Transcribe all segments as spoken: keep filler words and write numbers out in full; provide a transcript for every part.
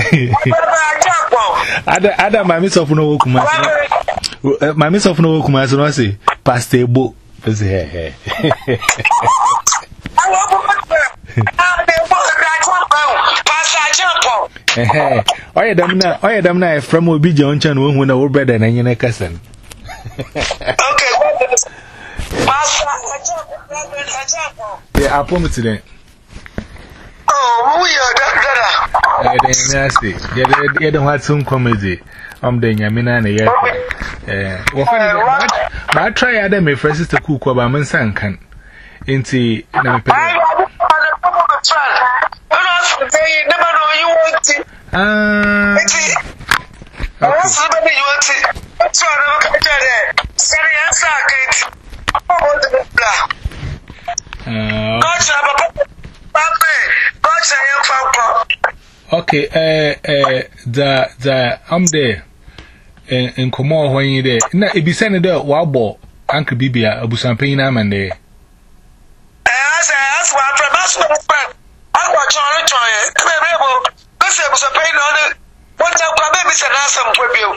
Ada ada my miss of no kuma. My miss of no kuma so no say Pastor Ebo. Say hey hey. Eh oye dam na oye dam na from obi je oncha no hu na wo brother na nyene kasan. Okay, Pastor yeah, I promise today. Oh, we are that. I didn't ask it. You don't have some comedy. I'm the Yamina and the eh, but I try other my friends to cook over my son can. Into Ah, okay, eh, eh, the, the, I'm there. In Como when you there. Now, if you send it there, Wabo, Uncle Bibia, Abusampina, man there. As I asked my friend, I watch on it, and I'm able to say, was a pain on it. What the baby said, ask some for you.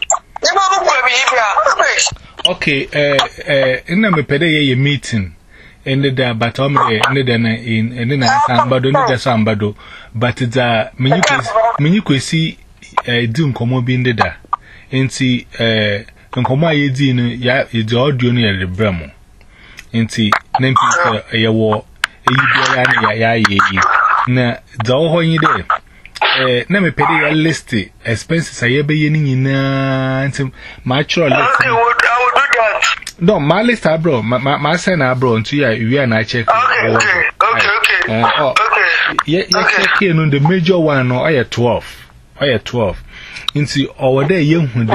Okay, eh, eh, in a pede meeting. Ended there, but I'm ended in and then I sambado, not just sambado, but the Minuku see a doom como being there. And see, eh, and Coma Yedin, ya, it's all junior the Bremo. And see, Nempi, a war, a Yubian, ya, ye, na, the all you there. Eh, Name pede a list, expenses I ever in a mature list. No, my list, I bro, my my son, I bro, until you and I check. Okay, okay, okay, okay. Oh, yeah, yeah, here on the major one, or I twelve. I twelve. Into over there, young one.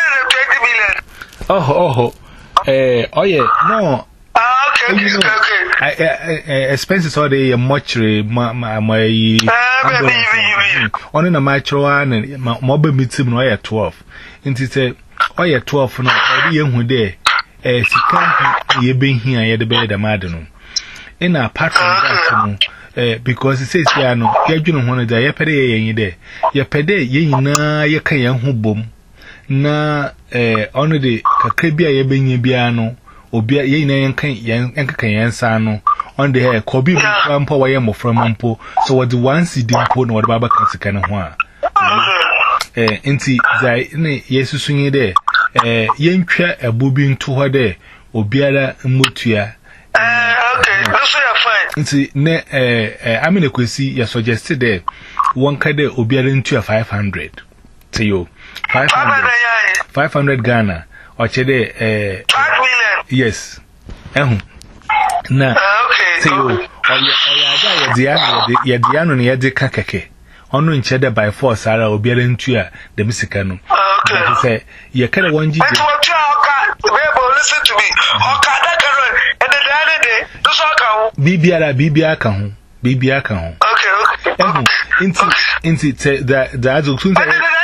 Oh, oh, eh, oh, yeah, no. Okay, okay, okay. Expenses all the mortuary, my, my, my, on in a mature one, and my mobile meets him, I twelve. Into say, oh, yeah, twelve, no, I young one there. Eh, Sika, ye been here, ye the bed, the madam. In a pattern, eh, because it says, ya no, ya do not want to die, ye pede ye there. Ye pede ye na, ye can young who boom. Na, eh, only the Cacabia ye being ye biano, or be ye na yan sano, on the hair, Kobe, Rampo, I am from Mampo, so what the one see dimpo, what Baba can one. Eh, inti, thy, yes, to swing there. Eh, Yanka a boobing to her there, or Biara Mutia. Okay, that's fine. See, ne, eh, I mean, a quissy, you suggested there. One cade or Biara into a five hundred. To you, five hundred, five hundred Ghana, or Chede, eh, five million. Yes. Eh, now, to you, or your Diano near the Kakake. Ono in cheddar by force, Sarah or Biara into the Mexicano. Okay. Say, you can't one G. Listen to me. And the other day, those are Bibiara, Bibiaka, Bibiaka. Okay, okay. Into, into the the adult soon.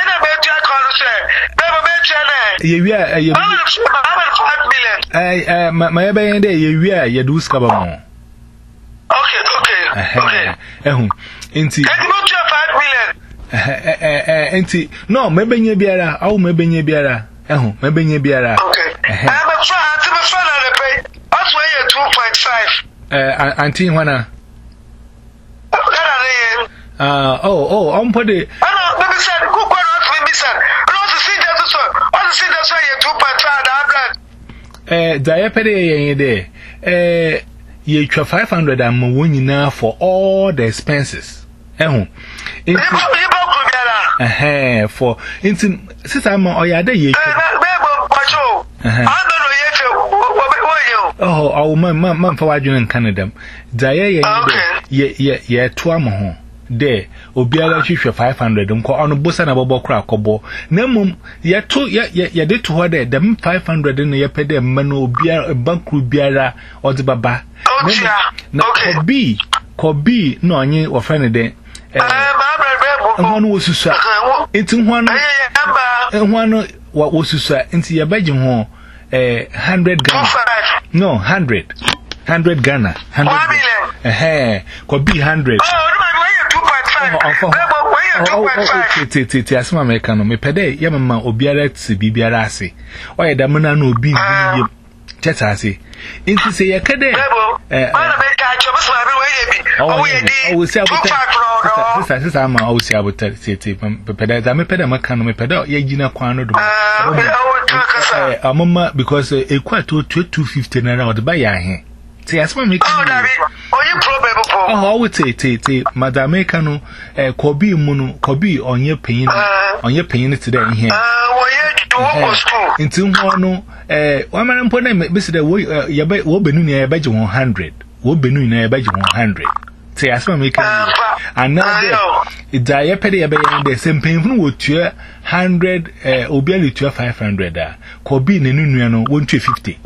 You are, you are, my baby, you are, you do scabber more. Okay, okay, okay. Into five million. Eh, eh, eh, no, maybe you biara, oh, maybe you biara, oh, maybe you biara. Okay, I'm a friend, I'm a friend of the pay. That's why you're two point five. Eh, Auntie Juana. Uh, oh, oh, I'm putting. I know, let me say, go on, let me say. I want to see that, so I want to see that's why you're two point five. Eh, diapede, there. Eh, you try five hundred and winning now for all the expenses. Eh, eh, for instance, since I'm on your day, oh, oh, my mum for watching in Canada. Dia, ye, ye, ye, twamo. There, Obiara chief five hundred, and call on a boss and a bubble crack or bo. Nemum, ye two, ye, ye, did to her there, the five hundred in your pede, mano, beer, a bankru biara, or the baba. Now, be, could be, no, ye, or friend day. And one was to say, it's one, and one, what was to say, into your bedroom home, a hundred Ghana. No, hundred, hundred Ghana, hundred. Eh, could be hundred. Oh, two point five. two point five. Ti ti ti asema America no me pede ye mama obiara tsi bibiara ase. Oye da mena na obi ndi cheta ase. Inti se ye kede eh ana be ka cho so abi we ye bi. O ye di. O se abuta. Sisa sisa ama o se abuta ti ti pede da me pede maka no me pede ye gina kwan no do. Eh amama because ekwa to two fifty naira o de ba ya he. Ti asema America. Oh David, onye problem po. Oh, we te te te Madam America no eh kobi mu no kobi onye panyin onye panyin ti da here. Ah, wo ye do wo school. Nti ho no eh wa mara mpo na be se da wo ye be wo benu ne ye be je one hundred. Wo benu ne ye be je one hundred. Ti asema America. Another ida ye pede ye be ye de se panyin wo tua one hundred eh obi ali tua five hundred a kobi ne nunu no one fifty.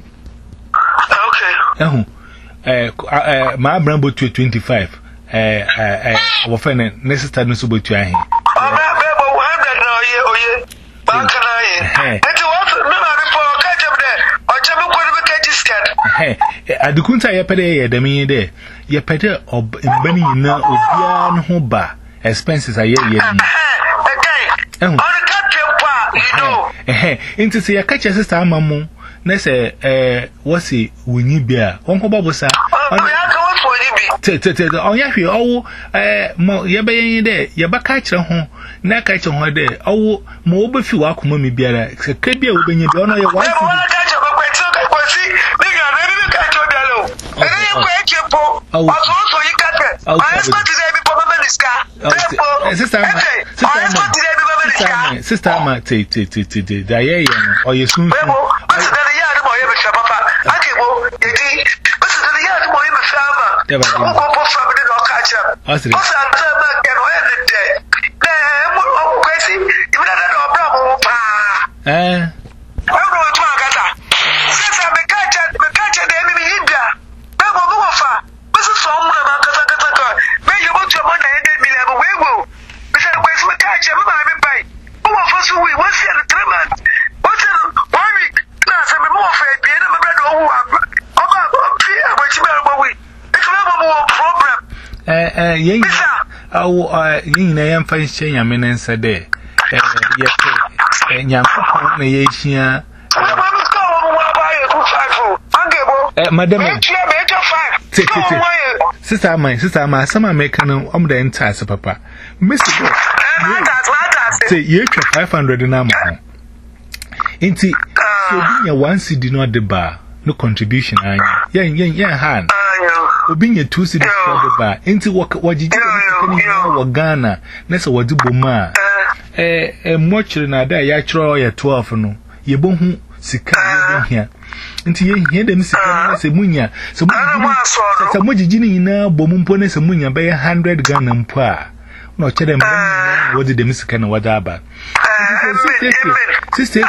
Okay. Eh eh eh my brambo to twenty-five eh eh wo fe ne ne sister no so botu ahe o na be bo one hundred na oye oye ba kana ye eti what me ma bi po ka je be o je me ko be ka discard eh adukunta ye pede ye de me de ye pede mbani na obia no ho ba expenses aye ye ni eh on ka tempa you know eh into say ye ka che sister amamu na say eh wasi wunyi bia wonko babosa te te te onya hwe owo eh mo ye beyin de ye baka kire ho na ka kire ho de owo mo wo befi wa akoma mi biara se ka bia wo benya bia ono ye one city wala ka kire ko kwetso ka kwesi diga na bi ka kire bia lo ene ye ko eche po aso so yi ka te I expect to be po mama niska tempo sister sister sister ma te te te te da ye ye no oye sun sun Yeah, but I'm going to catch up. What's that? Eh, I don't know what I got. Since I'm a catcher, the catcher, the enemy India. Come over. This is someone about Kazaka. When you want your money, and me have a way. Because I was a catcher, I'm by. Who of us we was here at three months? What's it? One week. Now, I'm more for a beer. I'm a red over. I'm a beer, but you better wait. Eh eh yen awo yin na yan fa hye nyame ne nsa de eh ye pe nyankopon na ye hia eh madam sister mine sister ma sama America no om da enta ase papa miss say ye twa five hundred na ma enti so bi ya one cedi no de ba no contribution anya yen yen yen han obinya two cedis for the bar enti wajiji ni wa Ghana na se wadi boma eh eh mochire na da ya chiro ya twelve no ye bohu sika ye hia enti ye hia dem sika na se munya se se mojiji ni na bomu mpo na se munya be one hundred Ghana mpo a na ochere mbe wadi dem sika na wada aba sister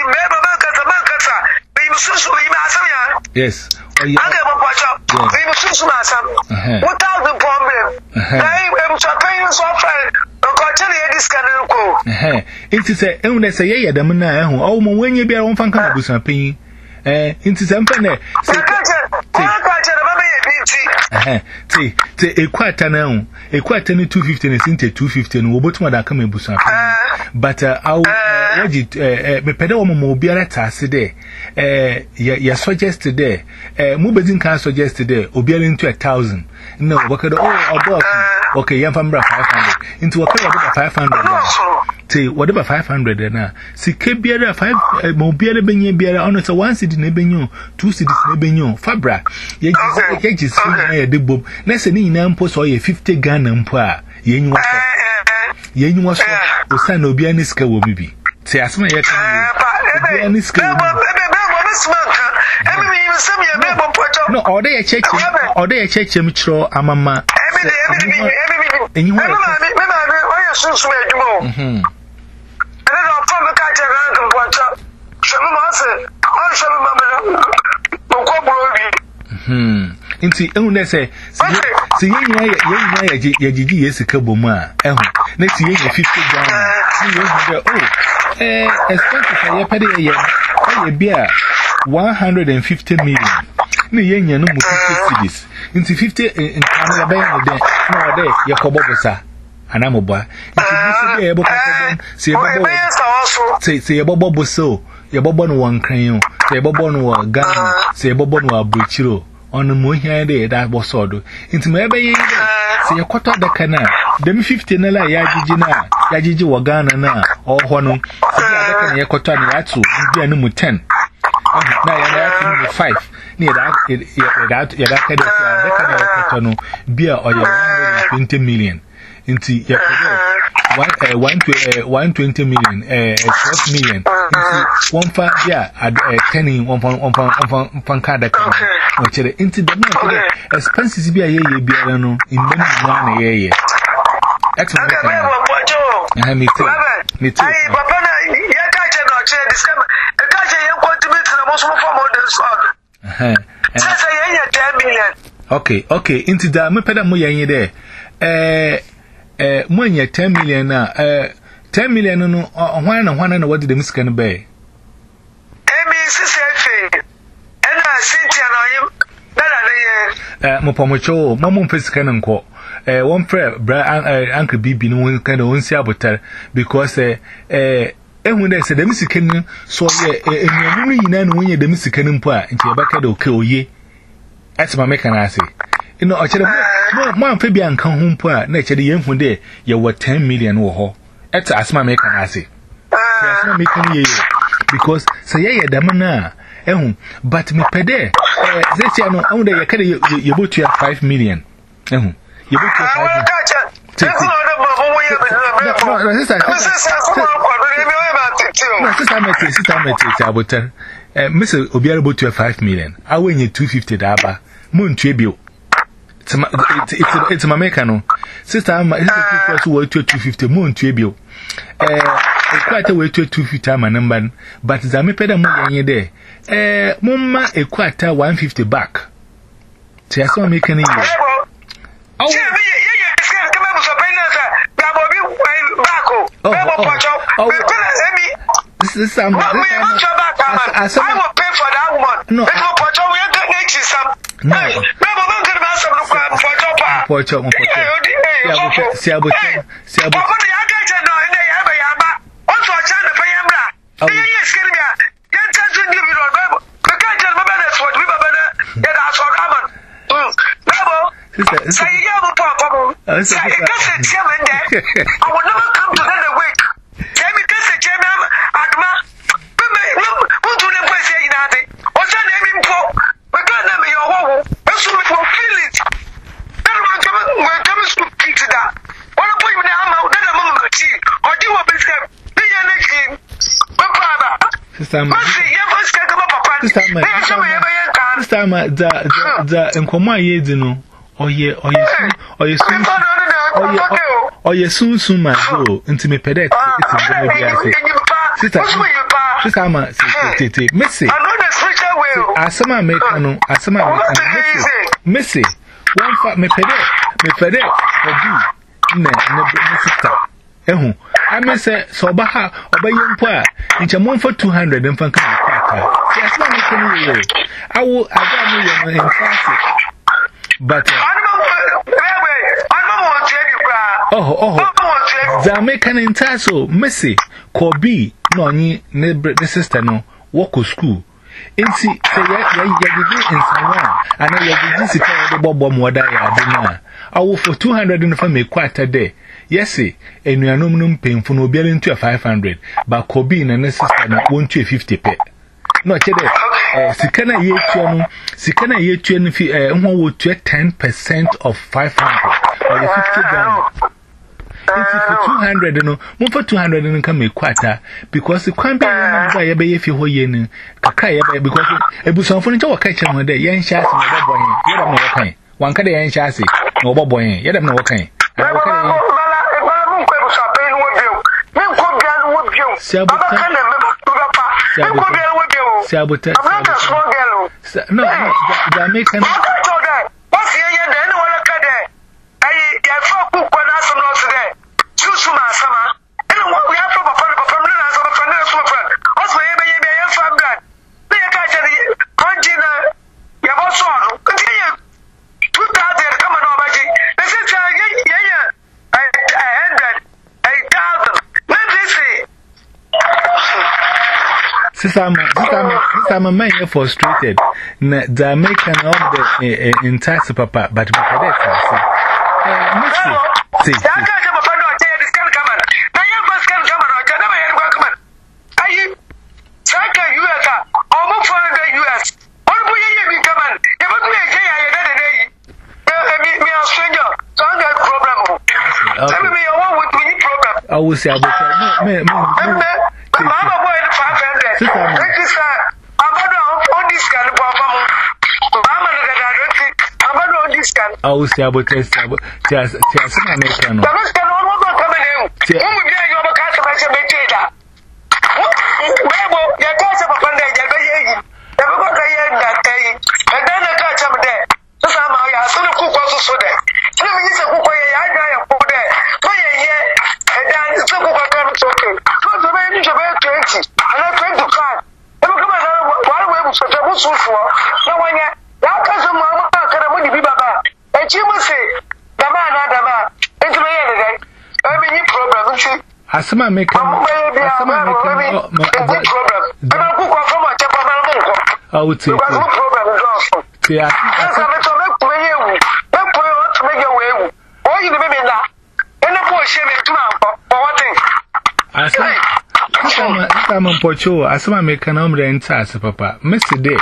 yes oh yeah without the problem. I'm paying so far. Eh, it is a own say, yeah, the man who oh, when you be on Fanka Busan paying. Eh, it is something. Say, say, a quarter now, a quarter two fifty and into two fifty and what mother come in Busan. But I'll what me pedal mobile task today. Eh, ya suggested there. Eh, Mubazin can suggest today, Obiel into a thousand. No, what could all above. Okay, young family five hundred into a five hundred. Say whatever five hundred now. See, Kebiera five mobile benye biara on it's a one city nebenyo, two cities nebenyo, Fabra. Ye just see the bob. Nessa ni nampo or ye fifty gun and poor. Yen was yen was the son of Bianiska will be. Say, as my Bianiska. No, or they a check or they a check him tro amama. And you want to Hmm. Inti ehun say see yen yen yen yen ye gigi yesika boma ehun na see yen fifty Ghana see yen oh eh expenses aye pede ye ye bia one hundred fifty million na yen yen no fifty cedis inti fifty in Canada be no de no de ye kobobosa anamoba nti bi ebo kakadon se ebo se se ebo bobo so ye bobo no wan kran se ebo bobo no wa Ghana se ebo bobo no abuchiro ono mo hia de da bosodo nti ma ebe yin se ye kwata da kana dem fifty na la ya jiji na ya jiji wa Ghana na oho no se da kana ye kwata na atu bia no mu ten na ya na atu mu five ni da ya da ya da kada se da kana ye kwata no bia oye one hundred twenty million inti ya kodo one hundred twenty million eh twelve million inti one fa bia ten one one one one card ka no chere inti da na chere expenses bia ye ye bia no imbe ni na ye ye excellent na mi te mi te ai papa na ya ka je no chere discam e ka je ye contribute na mo so for model so eh sasa ye ye ten million okay okay inti da me peda mo ye de eh eh monye ten million na eh ten million no hwan na hwan na wadi dem sika no be emi sisi ena Cynthia na yim dala na ye eh mo pomocho mo mo mfesika no nko eh one friend bra uncle bibi no won kind of won si abotar because eh eh ehun dey say dem sika no so ye enuanu no yina no wonye dem sika no mpo a nti e baka de oke oye atima make na ase ino o chere mo mo amfa bia nka ho mpo a na chere ye hu de ye wo ten million wo ho eta asma make na ase se asma make ni ye because say ye ye dam na ehun but me pede eh ze tia no ehun de ye ka de ye botu ya five million ehun ye botu five million Take it. No, no, sister, sister, sister, sister, eh, Mister Obiara bought you five million. I win you two fifty. Daba, moon tribute. It's it's it's my mechano. Sister, I'm sister to work to two fifty. Moon tribute. Eh, quite a way to two fifty. I'm a number, but Zami peda money there. Eh, Mumma a quarter one fifty back. See, I saw making it. Oh. Oh, oh, oh, this is some. I will pay for that woman. No, no. For chop, for chop. See, I will tell. See, I will. Say you have a problem. Say you can say chairman there. I will never come to that week. Tell me, can say chairman, Agma. Who do the way say nothing? What's your name in for? We're going to be your home. That's what we will feel it. Then we're coming, we're coming to speak to that. What a point now, then a moment of tea. Or do you want to say, be your next game? Sister, the Nkoma Yedino. Oye, oye, oye, soon, oye, oye, soon, soon, my go into me pedex. It's a baby. Sister, sister, ama, sister, Missy. Asama mekano, asama mekano, Missy. One fat me pedex, me pedex, or do, ne, ne, sister. Ehu, I may say, so baha, obey your poor, it's a month for two hundred and funky. Yes, no, I will, I got me in classic. But oh, oh, the American in Tasso, Missy, Corby, no, ni, the sister, no, walk to school. In see, say, ya, in Sawan, and I will visit the Bob what I I will for two hundred and for me quite a day. Yes, see, and you are no painful no billing to a five hundred, but Corby and the sister won't you fifty pay. No, Chede, eh, Sikana ye channel, Sikana ye channel, eh, one would get ten percent of five hundred or the fifty dollars. It's for two hundred, no, one for two hundred and come a quarter because the crime by a bay if you were yen, Kakaya, because a bush of furniture catching one day, Yan Chassis, no boy, you don't know what kind. One can Yan Chassis, no boy, you don't know what kind. Sabotage. I'm not a strong girl. No, no, Jamaican. What's here? Then what a cadet. I get four cook when I saw not today. Choose from my summer. And what we have from a friend of a family as a friend of a friend. What's my baby and from that? They catch a conjina. You have also continue. Put that there, come on, Obagi. This is a yeah, yeah. I had Sister, Sister, I'm a frustrated. The American of the in tax papa, but my cadet, I say, I will say, I will say, I will say, I will test, I will test, test, I make a no. Asama make a Asama make a I would say, I'm on Porcho, Asama make an ombre and tass, Papa, Mister Day.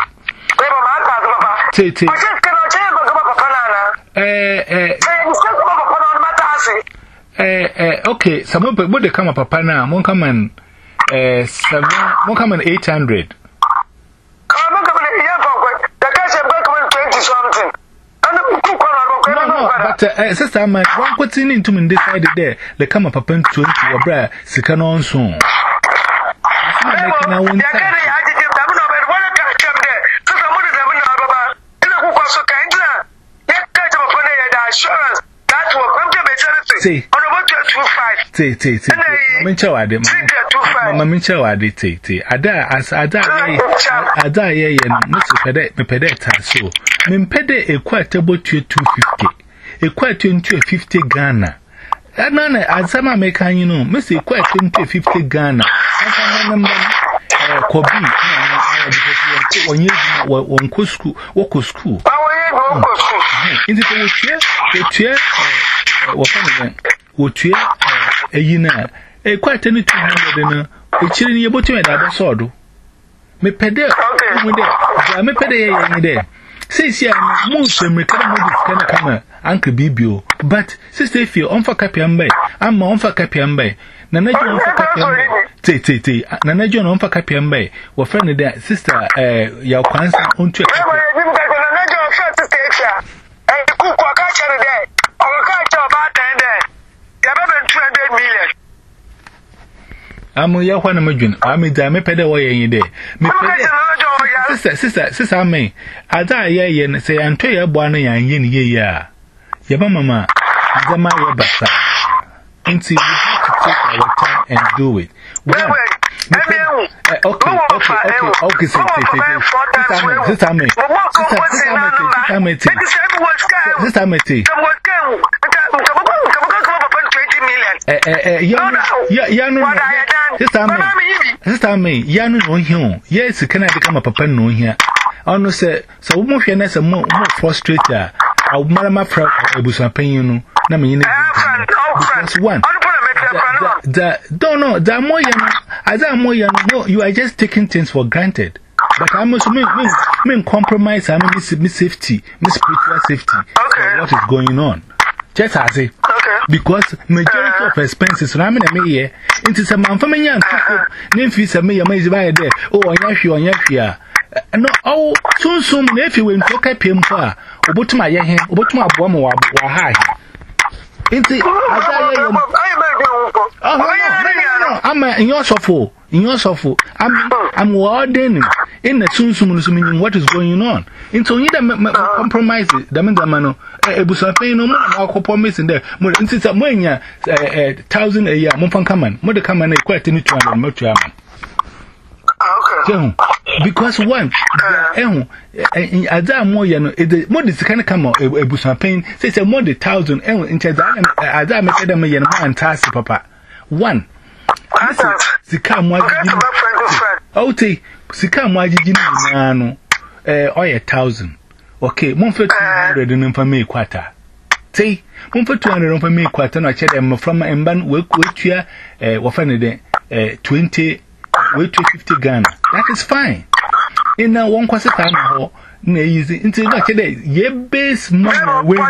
Tete. Eh, eh, Eh, eh, okay, some of them would come up Papa now, won't come and eh, seven, won't come and eight hundred. No, no, but uh, sister, my one what's in into me decided there, they come up upon twenty or bra, second on soon. Say, say, say, say, Mincho, I did, Mamma Mincho, I did, say, say, Ada, as Ada, Ada, ye, and Mister Pedet, me Pedet, so, Min Pede, a quite about to two fifty, a quite into a fifty Ghana. And none, as some make, you know, Mister quite into fifty Ghana. Kobi, when you won't go school, walk to school. In the chair, the chair. What you a year, a quite any two hundred, a chilling your bottom at other sword. Me pede, I may pede any day. Says ya, most of me can come, Uncle Bibio, but sister, if you're on for Capiambe, I'm on for Capiambe. Nana John for Capiambe, Tay Tay, Nana John on for Capiambe, or friend there, sister, eh, your concern on to I'm a young one. I'm a damn peddler way in there. Sister, sister, sister, I may. I die ye and say, I'm tell you, Bonnie and yin ye ya. Yabba mamma, the Maria Bassa. Until we have to take our time and do it. Well, okay, okay, okay, okay, sister, me, sister, me, sister, me, sister, Eh, eh, eh, Yanu, sister, me, Yanu, no, here. Yes, can I become a papa no here? I know, sir, so more fairness and more frustrated. I'll marry my friend, I was a pain, no, mean, because one, don't know, that more young, as I'm more young, you are just taking things for granted. But I must mean, mean compromise, I mean, miss safety, miss spiritual safety. What is going on? Just as it. Because majority of expenses, Ramin and me here, into some family young people, name fees and me, amazing by there. Oh, on Yashi, on Yashia. No, oh, soon, soon, if you will talk up him far, or put my hand, or put my bomb or high. Into I'm in your sofa, in your sofa. I'm I'm wardening in the soon, soon, meaning what is going on. Into either compromise, the Mandamano. A busa pay no more, I'll promise in there. More instead of money, a thousand a year, Monfan Common, Mother Common, a quite any two hundred Motriam. Because one, as I'm more, you know, the more this kind of come out, a busa pain, says a more the thousand, and as I make them and task, Papa. One, the come one, Outi, Sika Majin, no, eh, or a thousand. Okay, Monfort two hundred and for me quarter. Say, Monfort two hundred for me quarter, no check them from my emban, work with here, eh, Wafanade, eh, twenty, wait to fifty Ghana. That is fine. In now one quarter time, no easy into that ye base money win.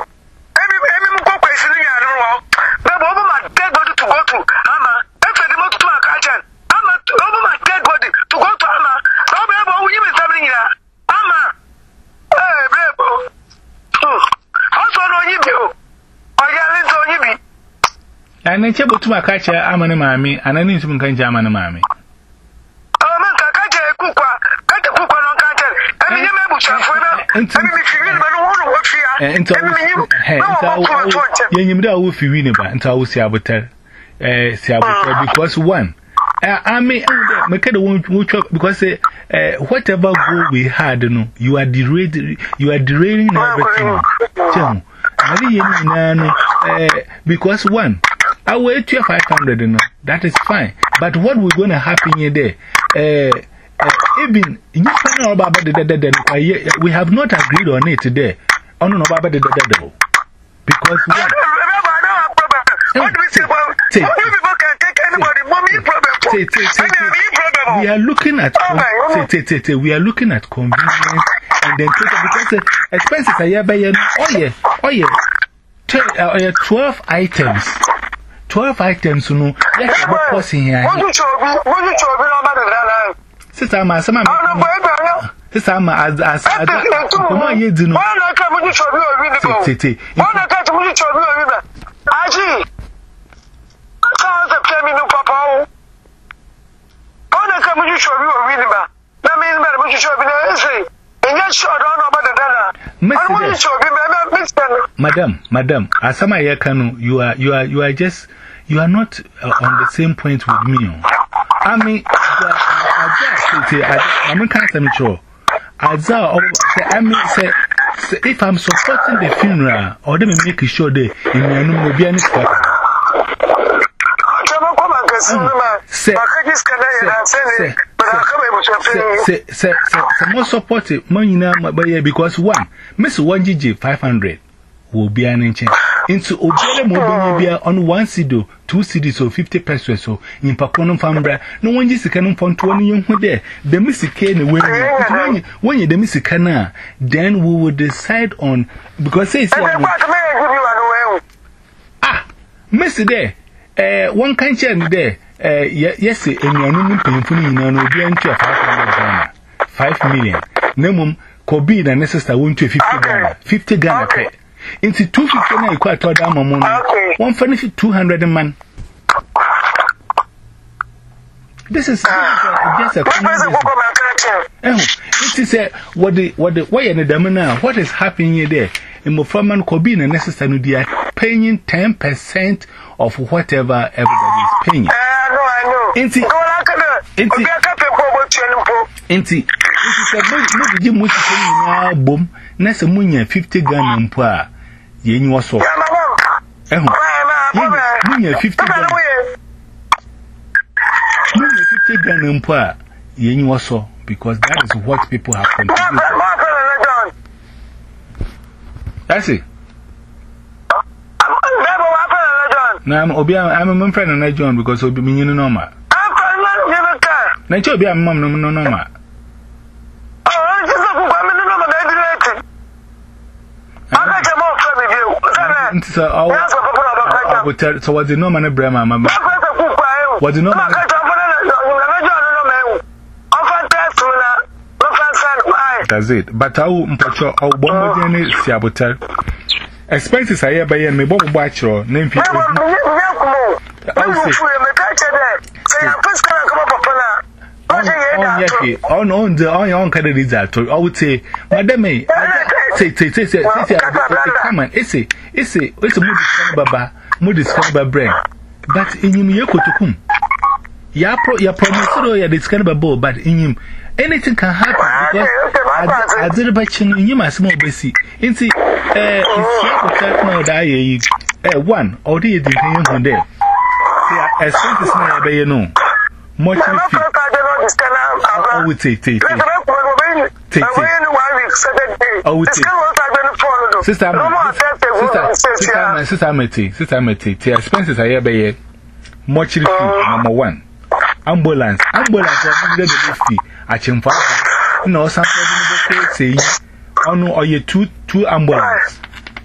And then Chebo to my catcher, I'm an mammy, and I need some kind of German mammy. Oh, man, catcher, cook, cut the cook on catcher, and you never shall for that. And if you win about and I will see about her, because one, I may make it a won't because whatever goal we had, you are derailing, you are derailing everything. Because one, I will to five hundred, that is fine. But what we're going to happen here there? Even you know about the we have not agreed on it today. I don't know about the devil because we are looking at we are looking at convenience and then because expenses are here by oh yeah oh yeah twelve items. Twelve items, no. Let's go passing here. Sister, my son, sister, my as as as come on, you do know. Madam, madam, as some I can, you are, you are, you are just, you are not uh, on the same point with me. I mean, I mean, can't tell me true. I mean, say, if I'm supporting the funeral, or them make sure they in my room will be any stuff. Say, say, say, more supportive money now, because one, Miss one G G five hundred will be an inch into Obele Mobile on one C D, two C Ds or fifty pesos. So in Pacono Fambra, no one is a canon for twenty young there. The Missy Cane when when you the Missy Cana, then we will decide on because say, ah, Missy there, eh, one kind chair there. Uh, yes, and you are not paying for me, no, be into five million. Nemum, Kobe, the necessary won't to fifty Ghana, fifty Ghana pay. Into two fifty nine, quite a damn amount. One furnish two hundred a man. This is just a it is a what the what the why and the now, what is happening here there? In Mofaman Kobe, the necessary, they are paying ten percent of whatever everybody is paying. Inti, inti, inti, inti, inti, inti, boom, Nessa Munya fifty Ghana and poor. Yen was so. Munya fifty Ghana. Munya fifty Ghana and poor. Yen was so, because that is what people have contributed. That's it. Now, I'm a man friend and I join because I'll be meaning normal. Nature be a mum, no, no, no, no. So, what's the normal Brahma? What's the normal? That's it. But I'll put your old bomb in Siabotel. Expenses are here by me, Bob Bachelor, name people. On on the on your own kind of result. I would say, Madame, say, say, say, say, come on, it's a, it's a, it's a moody baba, moody scabba brain. But in him, you could come. Ya pro, ya promise, ya discover ball, but in him, anything can happen because I did a batch in you, my small baby. In see, eh, it's not die, eh, one, or the other there. As soon as I know, much. Oh, we take, take, take. Take, take. Oh, we take. Sister, sister, sister, meti, sister, meti. The expenses are here by here. Mortuary fee, number one. Ambulance, ambulance, I need the fee. I can find no something say, oh no, or you two, two ambulance.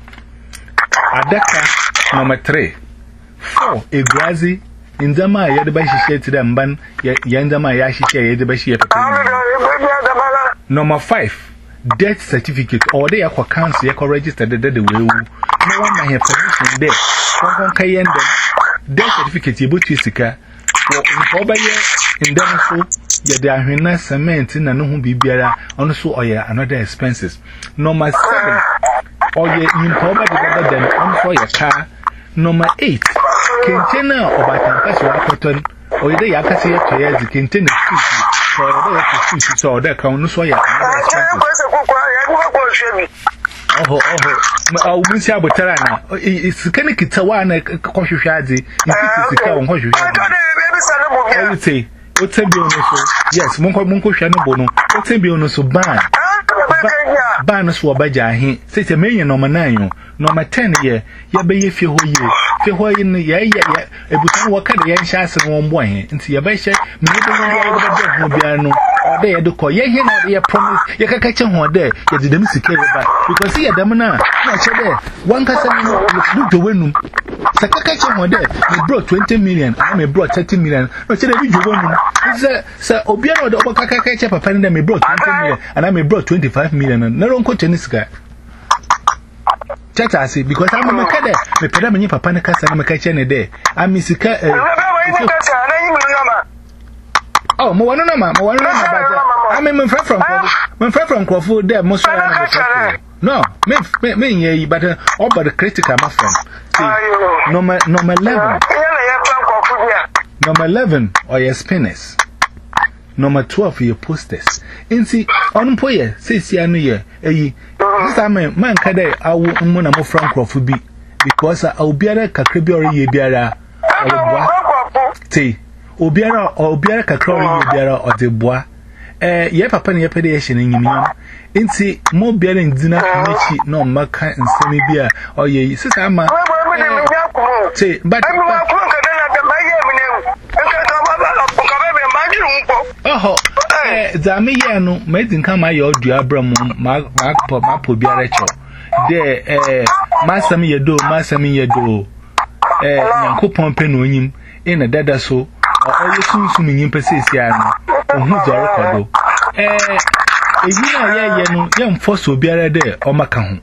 Adaka, number three. Four, a grassy. In Zama, you had the best share to them, ban Yanzama Yashi share the best share. Number five, death certificate, or they are for council, you registered the dead way. No one may have permission there. One can end them. Death certificate, you put Jessica. Over here in Damaso, yet there are no cement in a no be bearer, also, or another expenses. Number seven, or ye in cover the other than on for your car. Number eight. Container or by campus or cotton, or the Yakasi to the container for the sushi or the crown, so ya. Oh, oh, Miss Abutarana, it's Kanakitawana, Koshu Shadi, it's a cow, Koshu. I would say, what's a bionoso? Yes, Monko Monko Shanabono, what's a bionoso ban? Banas were by Jahi, say a million number nine, number ten year, Yabe if you ye. Why in the ya ya a butan worker the young shas and one boy into your best maybe no or they do call ye here your promise you can catch him one day you did them secure back because here damana one can do the win Sakaka one day they brought twenty million I may brought thirty million no tell you one sir Obiano the Obaka catch up a pen me brought twenty million and I may brought twenty-five million and no one could tennis guy. Chata say because I'm a mechanic, the Pedamini Papanicas and a mechanic day. I'm Miss Oh, Moana, Moana, I'm in friend from my friend from Crawford there, most no, me, me, ye, but all but the critical, my friend. See, number number eleven, number eleven, or your spinners. Number twelve for your posters. In see, on poye, says ya no year, eh, this time, man, Kade, I will moon a from Crawford be because I'll be a Cacribiori ye biara. Tea, Obiara or Biara Cacrori biara or the bois. Eh, ye papa near pediation in you. In see, more bearing dinner, no maca and semi beer, or ye, sister, I'm say, but. Oh, eh, Zamiano, made in come my old diabram, Mark Mapo Biaracho. There, eh, Massami Yado, Massami Yado, eh, Coupon Penuim, in a dada so, or all you soon swimming in Persisiano, or who's your record. Eh, a yina yano, young fossil biara there, or Macaron.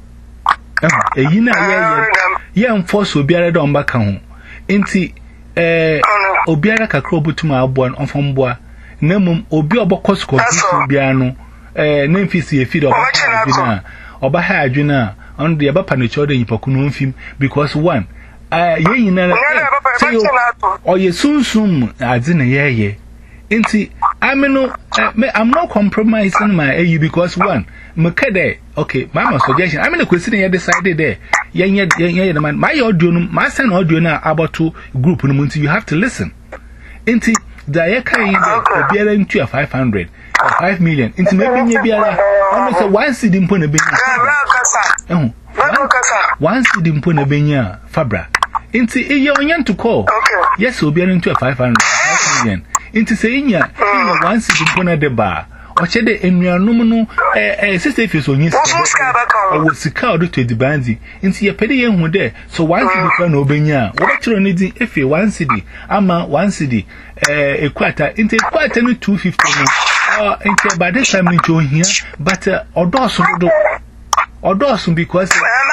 A yina young fossil biara on Macaron. Inti, eh, Obiara Cacrobo to my born on from bois. Nemum obi obokosco biano eh nemfisi e feed obaka oba ha adwena on the abapa no chode yipakunu mfim because one eh yen na say o ye sunsun adze na yeye nti ameno I'm not compromising my A U because one mekade okay my suggestion I mean the question you decided there yen yen yen man my audio no my send audio na about to group no munti you have to listen nti the Yaka in the Biara into a five hundred or five million. Into maybe Biara almost a one seed in Pona Benya. One seed in Pona Benya, Fabra. Into a young to call. Yes, we'll be into a five hundred million. Into saying ya, one seed in Pona de Bar. Or Chede in your nominal, a sister if you so near. I was secured to the bandy. Into your petty young one there. So one seed in Obenya. What you need if you one city, ama one city. A quarter into a quarter two fifty. Uh, into by this time, join here, but uh, or Dawson do or Dawson because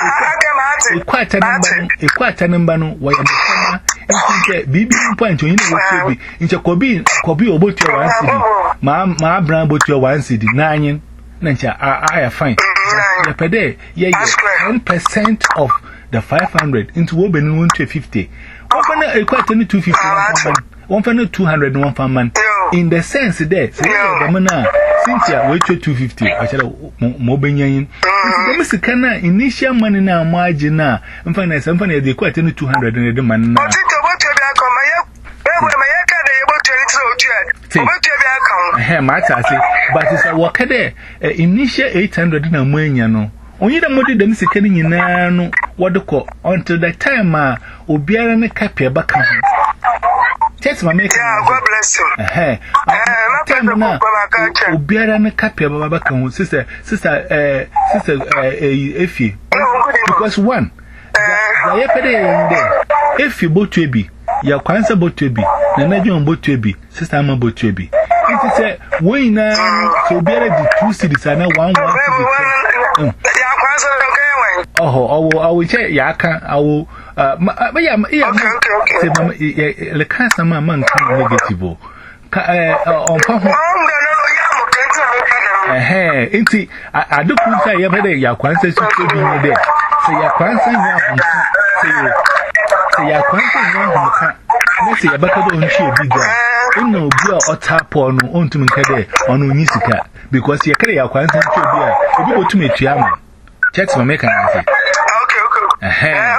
a quarter number, a quarter number, why am I B B point to you into Kobe, Kobe or both your one city, ma, ma, brand both your one city, nine, Nancha, I are fine. The per day, yeah, ten percent of the five hundred into Woben one to fifty. Open a quarter two fifty. One for two hundred and one for man. In the sense that, Cynthia, wait to two fifty. I shall Mobinian. The Mister Cana, initial money now, margin now, and find a company they quite in two hundred and the man. eh matter say but is a work there initial eight hundred na mo anya no onye da modi dem sika ni nyina no wodeko until the time a obiara ne kapia baka ho test ma make yeah God bless you eh eh obiara ne kapia baka ho sister sister eh sister eh efi because one ya ye pede inde efi botuebi ya kwansa botuebi na najon botuebi sister ama botuebi it say we na so obiara di two cities na one one city oh oh I will check ya kan I will uh yeah yeah say mama le kan sama man kan negative ka eh on pa ho eh inti aduku say ya bede ya kwansa su bi ni de say ya kwansa ya ho say say ya kwansa ya ho ka na say ya baka do nchi obi ga inna obi a otapo no ontum nka de ono nyi sika because ya kare ya kwansa nchi obi a obi botum etua ma check ma make an say okay okay eh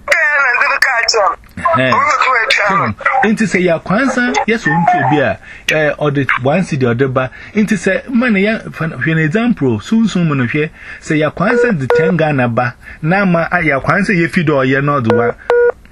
eh inti say ya kwansa yeso nchi obi a eh order one city order ba inti say man ya for an example sunsun mo no hwe say ya kwansa the ten Ghana ba na ma ya kwansa ye fido ye no do wa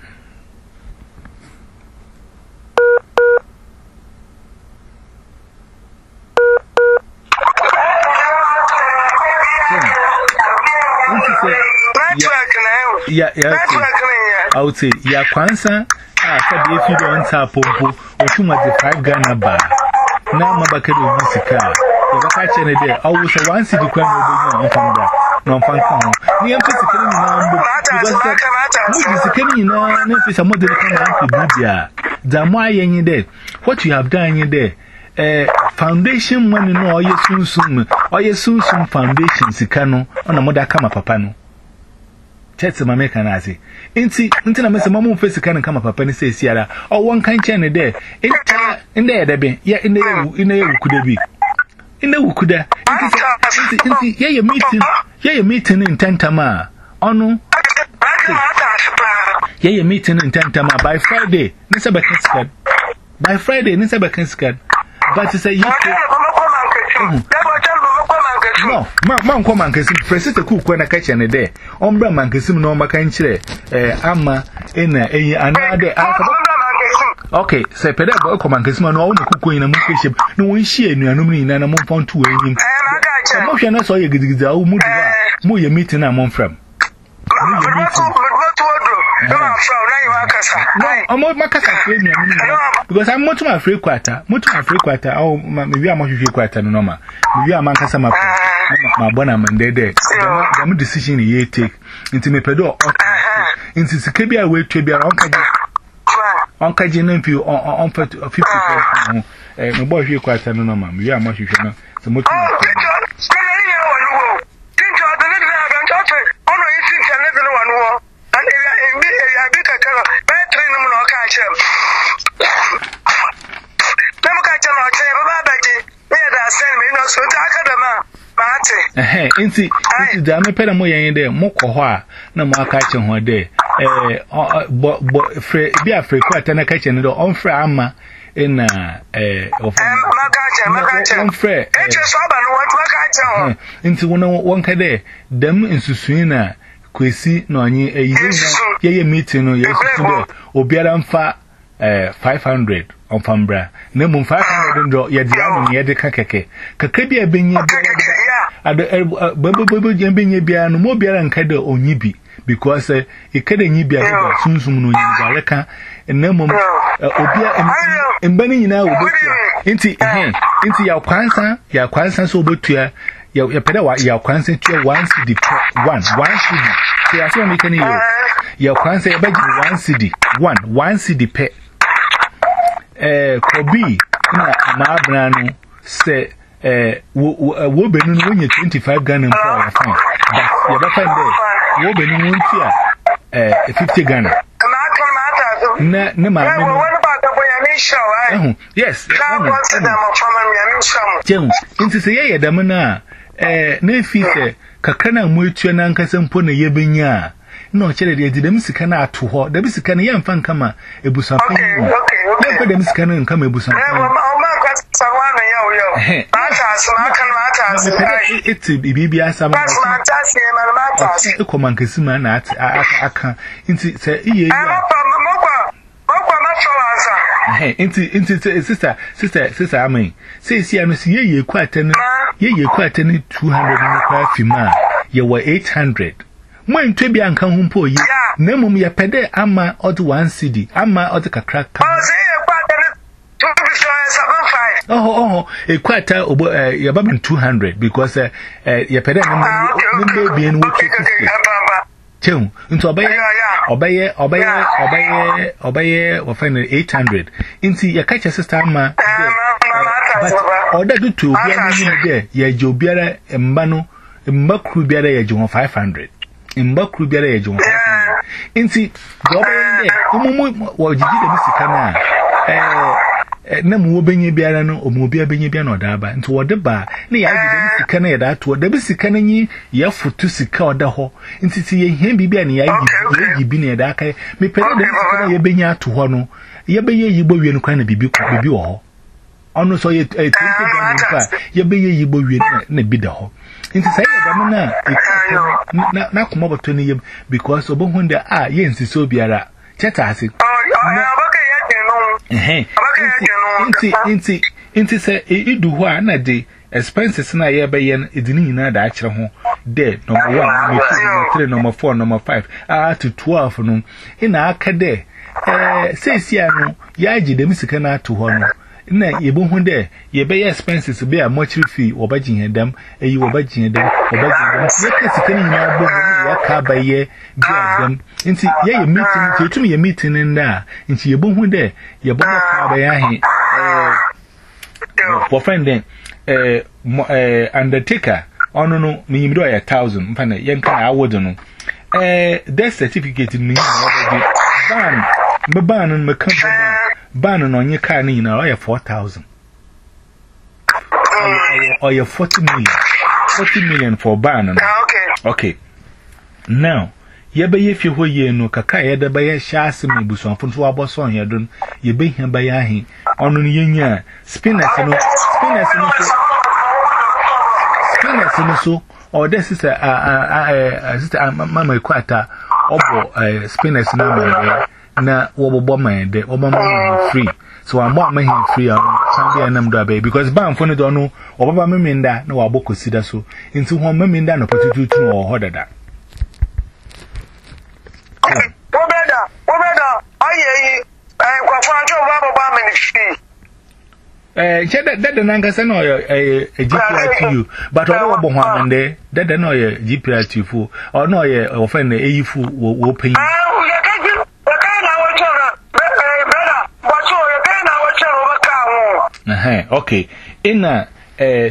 yeah yeah I would say ya kwansa ah said if you don't tap pompo otuma the five Ghana ba na mabaka do musika ya baka chene there I will say one city kwa no be on fanda no fanka ho ni am sika ni na mbo because mu sika ni na na fisa model kana an bibia da mo ayenyi there what you have done there eh foundation money no oye sunsun oye sunsun foundation sika no ona moda kama papa no Chetsi ma make na say inti inti na mese mamu face kan kama papa ni say siara o won kan che ne de inta inda ya dabe ya inda ya inda ya wukuda bi inda wukuda inti inti ya ya meeting ya ya meeting in tantama onu ya ya meeting in tantama by Friday ni se bakin skad by Friday ni se bakin skad but say you no ma ma nko mankesim presite ku ku na ka chene de ombra mankesim no maka nchire eh ama ena eyi anade aka okay say pede ba ko mankesim no wo ku ku ina mu kwehye no won hie anuanum ni na na mo fon to enyim eh mo hwe na so ye gidigida wo mu diwa mo ye meeting na mo fram mo ye meeting no omo makasa free ni amini because I'm much my free quarter much my free quarter oh maybe I'm free quarter no normal maybe I'm makasa ma ma bona mandede dem decision ye take into me pedo into sikebi a we twa bia onkaji onkaji na mpi on fifty percent eh me boy free quarter no normal maybe I'm free no so much eh inti inti da me peda mo yen de mo kọ ho a na mo aka che ho de eh bo bo fre bi afre ko atana ka che ne do on fre ama ina eh of maka che maka che on fre eh che so ba no want maka che ho inti wona won ka de dem insusu na kwesi na onye eyi ye ye meeting no ye su de obiara mfa eh five hundred on fambra na mum five hundred ndo ye di anu ye de ka keke kaka bi abenye ado bebe jembenye bia no mo biara nka de onyibi because e kada nyi bia de sunsum no nyi ba reka na mum obia embani nyina obotua inti eh inti ya kwansa ya kwansa so obotua ya peda wa ya kwansa tua one cd one one cd so ya so me kan yo ya kwansa ya baji one cd one one cd pe eh kobi na maabra no se eh wo benu no nye twenty-five Ghana mpo ya fine but ya ba fine there wo benu no ntia eh fifty Ghana na na ma no eh yes jem inti se ye da na eh na fi se kakana mu etua na nkasa mpo na ye benya no chere de dem sika na ato ho da bi sika na ye mfa nkama ebusapan na fa dem sika na nkama ebusapan Matas, Makan Matas. It's a baby as some Matas, Matas. A common Cassima at I can't. Say, Into into sister, sister, sister, I mean, say, see, I miss ye, ye quite ten, ye, ye quite ten, two hundred and five ma, ye were eight hundred. When Trebby and come home poor ye, Nemo me a pede, ama, or to one city, ama, or the crack. Oh, oh, a quite a about two hundred because uh, your pedal may be in working. Two into obey, obey, obey, obey, obey, or find eight hundred. Into your catch a sister, ma. But order do two, there, ye Jobiara and Mano, and Makrubiara, ye John five hundred. In Makrubiara, ye John five hundred. Into Gobby, Umu, what you did a Missicana. Nam wo benye biara no omobia benye bia no daba nti wo de ba na ya gide sika na ya da to da bi sika na nyi ya foto sika oda ho nti ti ye hia bibia na ya yi bi na ya da kai me pere da sika na ya benye ato ho no ya beye yi bo wie no kwa na bibi bibi wo ho ono so ye twenty gram pa ya beye yi bo wie na bi da ho nti sai ya da na na na kuma boto ni yem because obo hunde a ye nsiso biara cheta ase eh inti inti inti say idu ho ana de expenses na ye be yen edini nyina da akire ho de number one number two number three number four number five ah to twelve no ina aka de eh sesi anu ya ji de misika na to ho no na yebo hu de ye be expenses be a much fee obagin hedam eyi obagin hedam obagin hedam ye ka sika ni nyina bo ya ka ba ye bi adam inti ye ye meeting to tumi ye meeting nda inti yebo hu de ye bo ka ba ya he eh for friend then eh eh undertaker ono no mi do ya one thousand mpa na ye nka award no eh death certificate ni na ban me ban no me kan ban no onye car ni na oya four thousand oya forty million forty million for ban no okay okay now ye be ye fi ho ye no kaka ye da ba ye sha asem ibusuafo so aboso ye don ye be hia ba ya he onu no yenya spinners no spinners no so spinners no so or this is a sister mama ekwata obo spinners na ma na wobo man de obo man free so I'm not making free am some be nam do abai because ban fo ne do no obaba meminda na wabo kosida so nti ho meminda no potututu no ho dada Obeda obeda ayeyi eh kwafo anjo baba ba mani free eh che that that nanga se no eh G P R T U but odo obo ho amende that no ye G P R T fu or no ye ofen na eyifu wo pay okay ina eh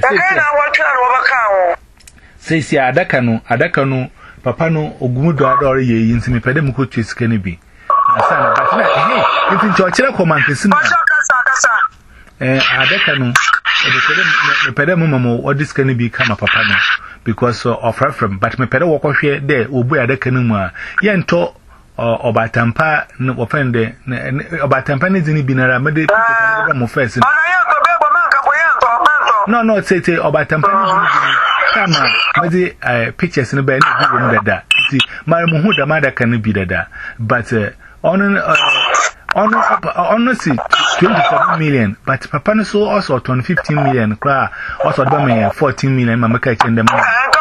say say adaka no adaka no papa no ogumudo adore ye yin simi pede mko twesika ne bi asa na but na eh ntin chochire komankesi no eh adaka no e pede me pede mama o diska ne bi kama papa no because of reference but me pede wo kohwe de obu adaka no mu a ye nto obatampa no ofende obatampa ne zini binara mede pede mo first no no say say obatampa ne zini kama mede pictures no be na bi wo dada see mara mu hu da ma da kan bi dada but on on on see twenty-seven million but papa no so also turn fifteen million kra also do me fourteen million mama ka chen dem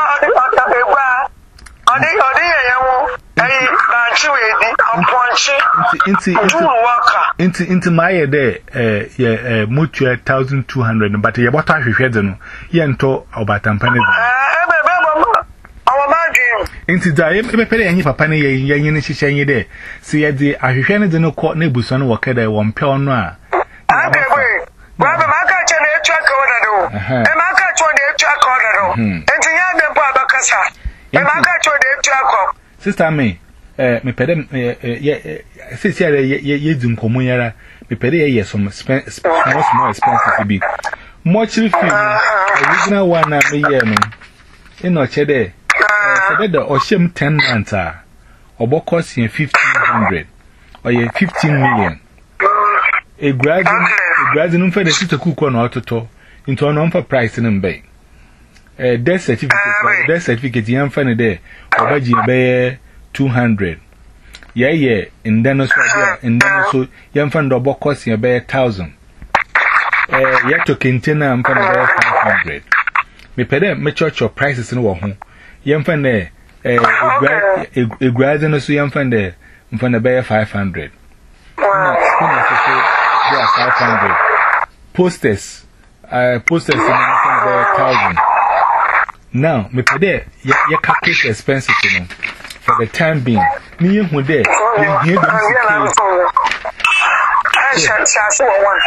odi odi yewo eh na chiwe di amponchi inti inti inti my there eh yeah mutual one thousand two hundred but ye bota hwehwe de no ye nto obatampa ne eh bebe mama awa madwin inti da ye pepere anyi papa ne ye ye ne hihye nye de se ye di ahwehwe ne de no ko na ebuso no wokeda wo mpe ono a abegwe baba maka che na etu aka oda do e maka che na etu aka oda do enti nya de mpo abakasa e maka che na etu aka sister me eh me pede ye se se ye ye di nkomo yara me pede ye some small small expensive bi much fee original one na me ye no ino che de se be de o shem ten months a oboko si fifteen hundred or ye fifteen million e graduate e graduate no fe de sita kuko na ototo into an offer price in bay. A death certificate, death certificate, young funny there, or budget bay two hundred. Yeah, yeah, and then also, and then also, young fund or book cost you bay a thousand. Eh, yet to container and five hundred. Me pede me church or prices in one. Young fan there, a graduate and so young fan there, and find a bear five hundred. five hundred. Posters, uh, posters in a thousand. Now, me pede, ya calculate expenses for the time being. Me who there, you hear them say.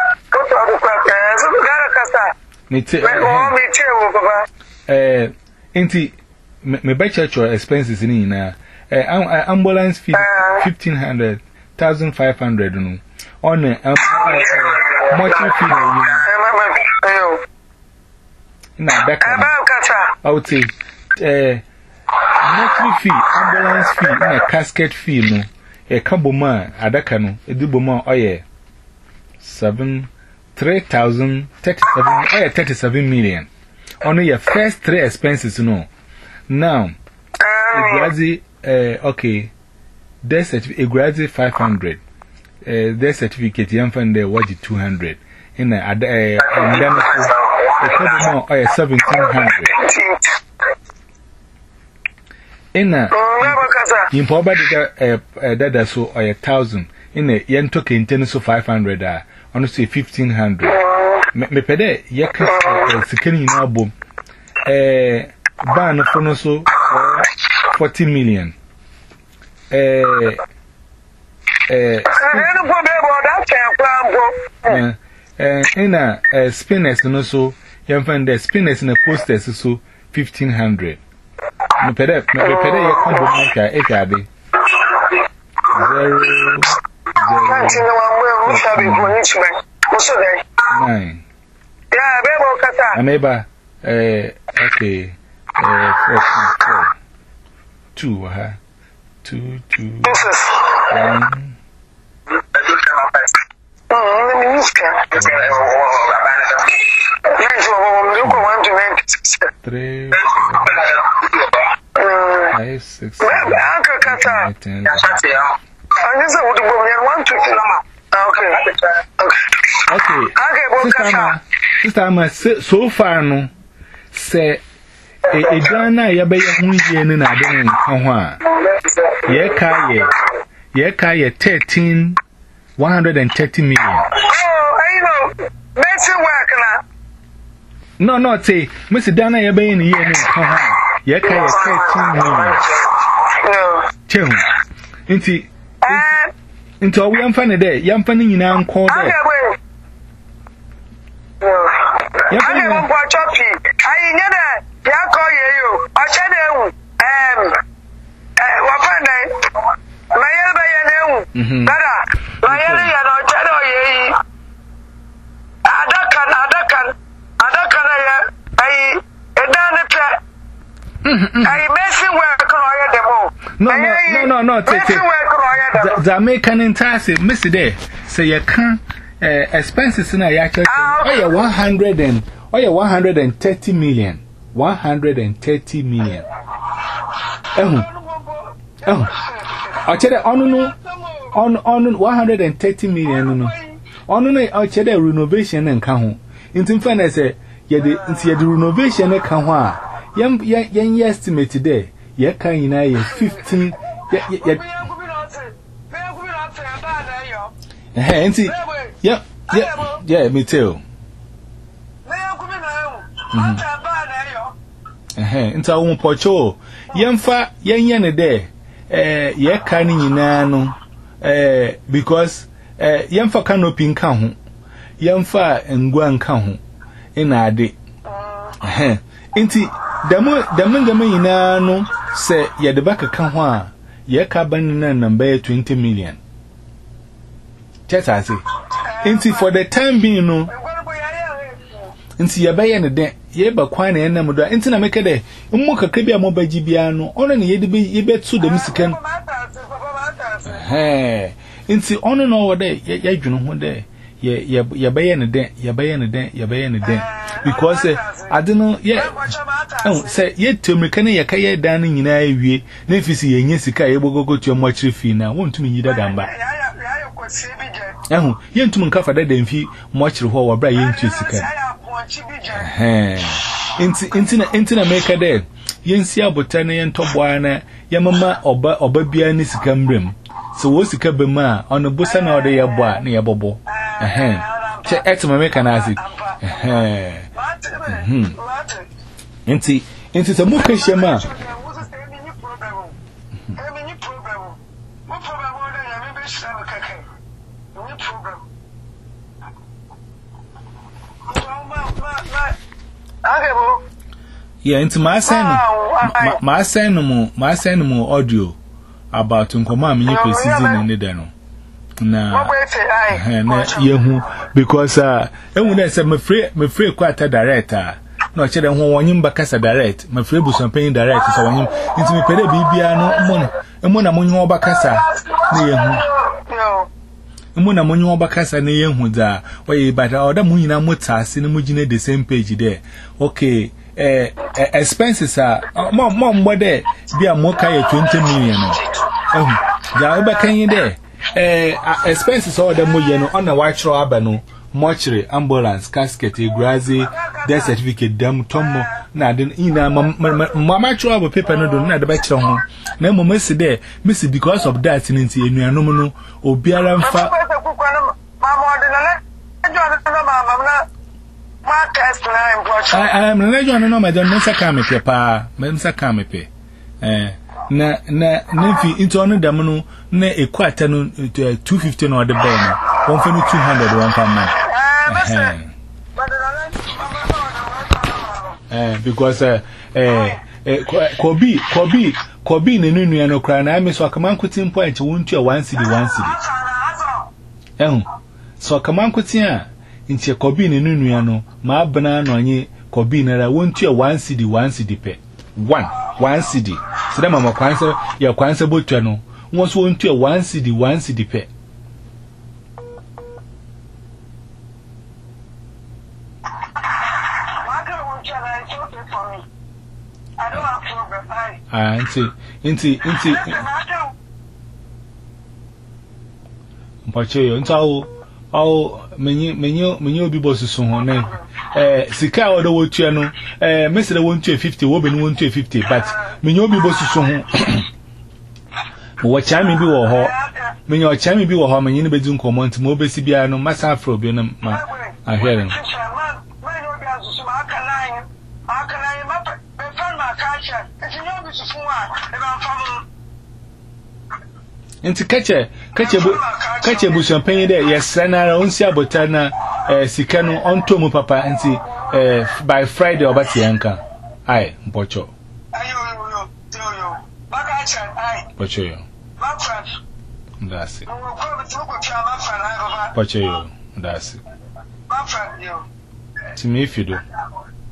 Eh, inti me buy church or expenses in na eh ambulance fee fifteen hundred thousand five hundred no on eh mortuary fee na back I would say eh mortuary fee ambulance fee na casket fee no e kaboma adaka no eduboma oye seven three thousand thirty-seven or thirty-seven million. Only your first three expenses, no. Now, a graduate, uh, okay, death certificate, a graduate five hundred, uh, death certificate, young fan there, what is two hundred, in a, uh, and then a couple more, or seventeen hundred. In a, in probably that, so, or a thousand, in a yen token, ten so five hundred, uh, honestly, fifteen hundred. Me pede, yaka, second album, eh, ban of Fonoso, forty million. Eh, eh, eh, in a spinners, and also, you find the spinners in a posters, so fifteen hundred. Me pede, me pede, you come to Maka, Ekadi. Zero, nine. Yeah, baby, Kata. Ameba, eh, okay, eh, four, four, two, huh? Two, two, one. Three, five, six, seven, eight, ten. Okay. Okay. Sister Ma, Sister Ma, so far no, say a Ghana Yabaya Hunji and I didn't come on. Ye Kaye, Ye Kaye thirteen, one hundred and thirty million. Oh, I know. That's your work now. No, no, say, Mister Dana Yabay in the year and come on. Ye Kaye thirteen million. No. Tell me. Inti. Into we am funny there, young funny in our call there. I don't want to I never, ya call you, I said, um, what kind of my elbow, better, my elbow, ye. I don't can, I don't can, I don't can, I, I done it. I messy work on the more. No, no, no, no, no, take it. The American entire Mister Day say you can't expenses in a yacht. Oh, yeah, one hundred and oh, yeah, one hundred and thirty million. One hundred and thirty million. Oh, oh, I tell you, on no, on on one hundred and thirty million. No, on no, I tell you, renovation and come into fairness, yeah, the renovation and come on. Young, young, estimate today, yeah, can you know fifteen, yeah, yeah. Hey, auntie, yeah, yeah, yeah, me too. Eh, into one pocho, young fa, young yan a day, eh, yeah, canning in ano, eh, because, eh, young fa canopy count, young fa and guan count in a day. Eh, auntie, the more the mangame in ano, say, yeah, the back account, yeah, carbon number twenty million. Just as it. Inti for the time being, no. Inti ya baye ne den, ye ba kwan na enam do. Inti na meke de, ummu kakra bia mo ba gibia no. Ono ne ye de ye betu de misikan. Eh. Inti ono no wo de, ye dwunu ho de. ye ye baye ne den ye baye ne den ye baye ne den because I don't know ye oh say ye to me kan ye kaye dan nyina awie na fisi ye nya sika ye bogogo to mo chire fi na won tumi yida gamba eh ye ntum nka fada dan fi mo chire ho wo bra ye ntu sika eh inti inti na inti na make there ye nsi abota na ye ntoboa na ye mama oba oba bia ni sika mbrem so wo sika be ma ono busa na ode ye bo a na ye bobo eh che etima make na azik eh mhm inti inti se muka shema yeah inti ma send ma send mu ma send mu audio about nkoma amenyi season in the no na na yehu because uh ehun na say me free me free kwata director no chere ho wonyim bakasa direct me free buson paying direct so wonyim nti me pede bibia no mo mo na monyi ho bakasa na yehu mo na monyi ho bakasa na yehu da oye bata oda mo nyina motase na mo gine the same page there okay eh expenses are mo mo mbode bia mo kai twenty million no ehun ja obakan yi there eh expenses all the moye no on na wachro aba no mortuary ambulance casket grazi death certificate dam tomo na den ina mama chro aba paper no do na de ba kire ho na mo mesi there mesi because of that nti enuanom no obiara mfa I am na jo no ma don nsa ka me pe pa me nsa ka me pe eh na na nefi into on dam no na ekwata no two fifty no de bay no one for two hundred one for man eh because eh eh kobi kobi kobi ne nunu no kra na me so akaman kutin point wontu a one city one city eh so akaman kutin a nche kobi ne nunu no ma abana no anye kobi na ra wontu a one city one city pe one one city so that mama kwanse ya kwanse botwa no won so wontu a one city one city pe ah inti inti inti mpache yo ntawo awo menye menye menye obi bosusu ho na eh sika odo wotua no eh mesere wontu fifty wo be no wontu fifty but menye obi bosusu ho wo chami bi wo ho menye o chami bi wo ho menye ne bedi nkomo nti mo obesi bia no masa afro bi no ma ahwere inti kache kache bu kache bu champagne de yesana onsi abota na eh sika no onto mu papa inti eh by Friday obati yanka ai mpocho ayo yo yo yo bakache ai mpocho yo bakrat ndasi mpocho yo ndasi bakrat yo timi fido